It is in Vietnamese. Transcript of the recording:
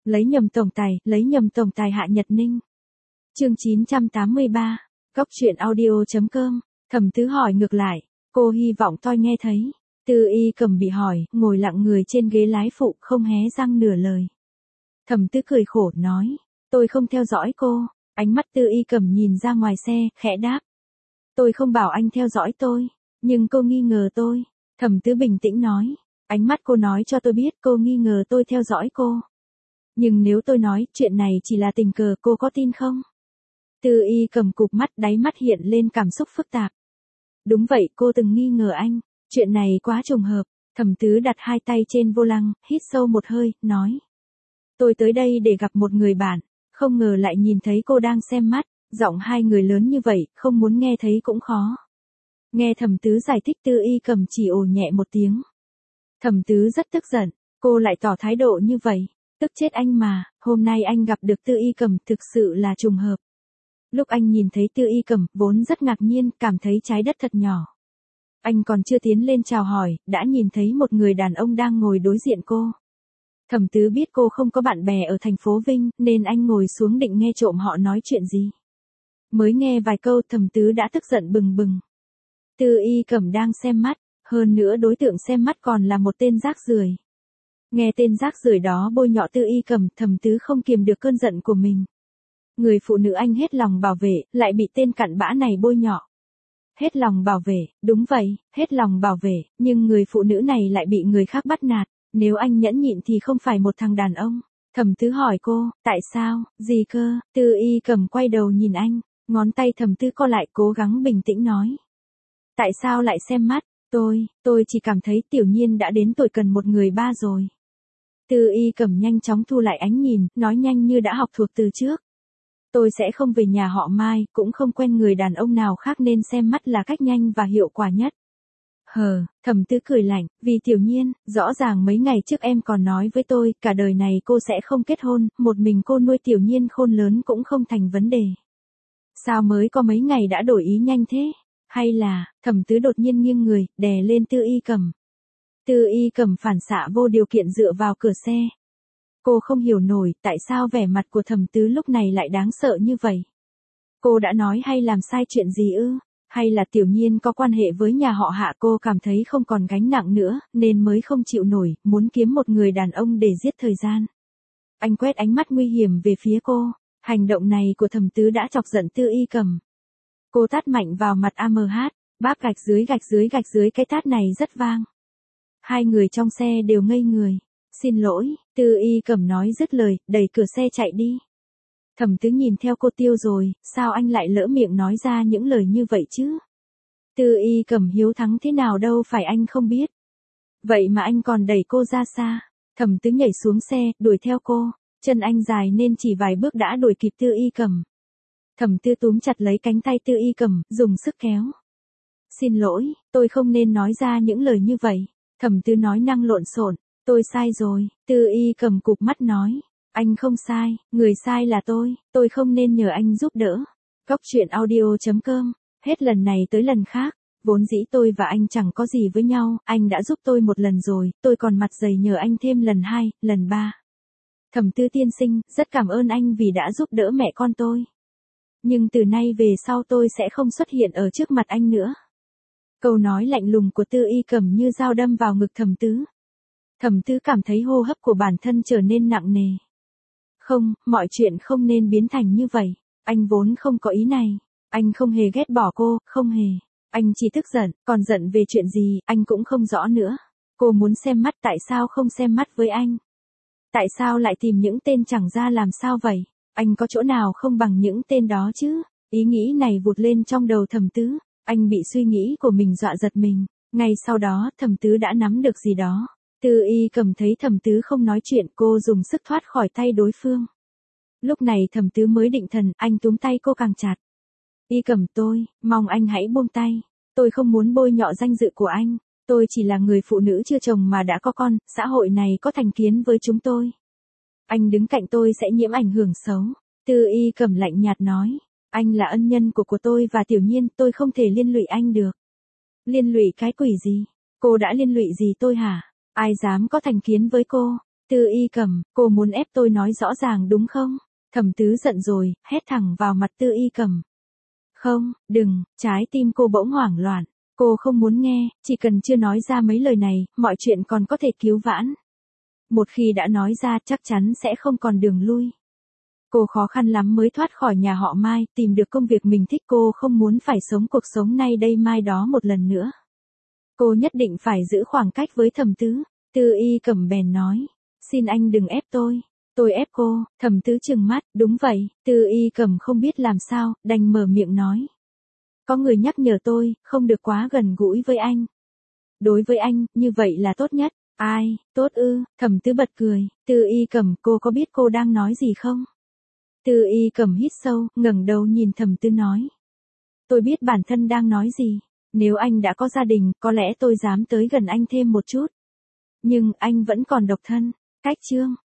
lấy nhầm tổng tài Hạ Nhật Ninh. Chương 983, Cóc truyện audio.com, Thẩm Tứ hỏi ngược lại, cô hy vọng tôi nghe thấy. Tư Y Cầm bị hỏi, ngồi lặng người trên ghế lái phụ không hé răng nửa lời. Thẩm Tứ cười khổ nói, tôi không theo dõi cô. Ánh mắt Tư Y Cầm nhìn ra ngoài xe, khẽ đáp. Tôi không bảo anh theo dõi tôi, nhưng cô nghi ngờ tôi. Thẩm Tứ bình tĩnh nói, ánh mắt cô nói cho tôi biết cô nghi ngờ tôi theo dõi cô. Nhưng nếu tôi nói chuyện này chỉ là tình cờ cô có tin không? Tư Y Cầm cụp mắt, đáy mắt hiện lên cảm xúc phức tạp. Đúng vậy, cô từng nghi ngờ anh, chuyện này quá trùng hợp. Thẩm Tứ đặt hai tay trên vô lăng, hít sâu một hơi, nói. Tôi tới đây để gặp một người bạn, không ngờ lại nhìn thấy cô đang xem mắt, giọng hai người lớn như vậy, không muốn nghe thấy cũng khó. Nghe Thẩm Tứ giải thích Tư Y Cầm chỉ ồ nhẹ một tiếng. Thẩm Tứ rất tức giận, cô lại tỏ thái độ như vậy, tức chết anh mà, hôm nay anh gặp được Tư Y Cầm thực sự là trùng hợp. Lúc anh nhìn thấy Tư Y Cầm, vốn rất ngạc nhiên, cảm thấy trái đất thật nhỏ. Anh còn chưa tiến lên chào hỏi, đã nhìn thấy một người đàn ông đang ngồi đối diện cô. Thẩm Tứ biết cô không có bạn bè ở thành phố Vinh, nên anh ngồi xuống định nghe trộm họ nói chuyện gì. Mới nghe vài câu Thẩm Tứ đã tức giận bừng bừng. Tư Y Cầm đang xem mắt, hơn nữa đối tượng xem mắt còn là một tên rác rưởi. Nghe tên rác rưởi đó bôi nhọ Tư Y Cầm, Thẩm Tứ không kiềm được cơn giận của mình. Người phụ nữ anh hết lòng bảo vệ, lại bị tên cặn bã này bôi nhọ. Hết lòng bảo vệ, đúng vậy, hết lòng bảo vệ, nhưng người phụ nữ này lại bị người khác bắt nạt. Nếu anh nhẫn nhịn thì không phải một thằng đàn ông. Thẩm Tứ hỏi cô, tại sao, gì cơ? Tư Y Cầm quay đầu nhìn anh, ngón tay Thẩm Tứ co lại, cố gắng bình tĩnh nói. Tại sao lại xem mắt? Tôi chỉ cảm thấy Tiểu Nhiên đã đến tuổi cần một người ba rồi. Tư Y Cầm nhanh chóng thu lại ánh nhìn, nói nhanh như đã học thuộc từ trước. Tôi sẽ không về nhà họ Mai, cũng không quen người đàn ông nào khác nên xem mắt là cách nhanh và hiệu quả nhất. Thẩm Tứ cười lạnh, vì Tiểu Nhiên, rõ ràng mấy ngày trước em còn nói với tôi, cả đời này cô sẽ không kết hôn, một mình cô nuôi Tiểu Nhiên khôn lớn cũng không thành vấn đề. Sao mới có mấy ngày đã đổi ý nhanh thế? Hay là, Thẩm Tứ đột nhiên nghiêng người, đè lên Tư Y Cầm. Tư Y Cầm phản xạ vô điều kiện dựa vào cửa xe. Cô không hiểu nổi, tại sao vẻ mặt của Thẩm Tứ lúc này lại đáng sợ như vậy. Cô đã nói hay làm sai chuyện gì ư? Hay là Tiểu Nhiên có quan hệ với nhà họ Hạ, cô cảm thấy không còn gánh nặng nữa, nên mới không chịu nổi, muốn kiếm một người đàn ông để giết thời gian. Anh quét ánh mắt nguy hiểm về phía cô, hành động này của Thẩm Tứ đã chọc giận Tư Y Cầm. Cô tát mạnh vào mặt AMH, báp gạch dưới, cái tát này rất vang. Hai người trong xe đều ngây người. Xin lỗi, Tư Y Cầm nói dứt lời, đẩy cửa xe chạy đi. Thẩm Tứ nhìn theo cô, tiêu rồi, sao anh lại lỡ miệng nói ra những lời như vậy chứ? Tư Y Cầm hiếu thắng thế nào đâu phải anh không biết. Vậy mà anh còn đẩy cô ra xa. Thẩm Tứ nhảy xuống xe, đuổi theo cô, chân anh dài nên chỉ vài bước đã đuổi kịp Tư Y Cầm. Thẩm Tứ túm chặt lấy cánh tay Tư Y Cầm, dùng sức kéo. Xin lỗi, tôi không nên nói ra những lời như vậy. Thẩm Tứ nói năng lộn xộn, tôi sai rồi. Tư Y Cầm cụp mắt nói. Anh không sai, người sai là tôi không nên nhờ anh giúp đỡ. Cóc truyện audio.com, hết lần này tới lần khác, vốn dĩ tôi và anh chẳng có gì với nhau, anh đã giúp tôi một lần rồi, tôi còn mặt dày nhờ anh thêm lần 2, lần 3. Thẩm Tứ tiên sinh, rất cảm ơn anh vì đã giúp đỡ mẹ con tôi. Nhưng từ nay về sau tôi sẽ không xuất hiện ở trước mặt anh nữa. Câu nói lạnh lùng của Tư Y Cầm như dao đâm vào ngực Thẩm Tứ. Thẩm Tứ cảm thấy hô hấp của bản thân trở nên nặng nề. Không, mọi chuyện không nên biến thành như vậy. Anh vốn không có ý này. Anh không hề ghét bỏ cô, không hề. Anh chỉ tức giận, còn giận về chuyện gì, anh cũng không rõ nữa. Cô muốn xem mắt, tại sao không xem mắt với anh? Tại sao lại tìm những tên chẳng ra làm sao vậy? Anh có chỗ nào không bằng những tên đó chứ? Ý nghĩ này vụt lên trong đầu Thẩm Tứ. Anh bị suy nghĩ của mình dọa giật mình. Ngay sau đó, Thẩm Tứ đã nắm được gì đó. Tư Y Cầm thấy Thẩm Tứ không nói chuyện, cô dùng sức thoát khỏi tay đối phương. Lúc này Thẩm Tứ mới định thần, anh túm tay cô càng chặt. Y Cầm, mong anh hãy buông tay. Tôi không muốn bôi nhọ danh dự của anh. Tôi chỉ là người phụ nữ chưa chồng mà đã có con, xã hội này có thành kiến với chúng tôi. Anh đứng cạnh tôi sẽ nhiễm ảnh hưởng xấu. Tư Y Cầm lạnh nhạt nói. Anh là ân nhân của tôi và Tiểu Nhiên, tôi không thể liên lụy anh được. Liên lụy cái quỷ gì? Cô đã liên lụy gì tôi hả? Ai dám có thành kiến với cô? Tư Y Cầm, cô muốn ép tôi nói rõ ràng đúng không? Thẩm Tứ giận rồi, hét thẳng vào mặt Tư Y Cầm. Không, đừng, trái tim cô bỗng hoảng loạn. Cô không muốn nghe, chỉ cần chưa nói ra mấy lời này, mọi chuyện còn có thể cứu vãn. Một khi đã nói ra chắc chắn sẽ không còn đường lui. Cô khó khăn lắm mới thoát khỏi nhà họ Mai, tìm được công việc mình thích, cô không muốn phải sống cuộc sống nay đây mai đó một lần nữa. Cô nhất định phải giữ khoảng cách với Thẩm Tứ. Tư Y Cầm bèn nói, xin anh đừng ép tôi ép cô. Thẩm Tứ trừng mắt, đúng vậy. Tư Y Cầm không biết làm sao, đành mở miệng nói. Có người nhắc nhở tôi, không được quá gần gũi với anh. Đối với anh, như vậy là tốt nhất. Ai, tốt ư? Thẩm Tứ bật cười. Tư Y Cầm, cô có biết cô đang nói gì không? Tư Y Cầm hít sâu, ngẩng đầu nhìn Thẩm Tứ nói. Tôi biết bản thân đang nói gì. Nếu anh đã có gia đình, có lẽ tôi dám tới gần anh thêm một chút. Nhưng anh vẫn còn độc thân. Cách chương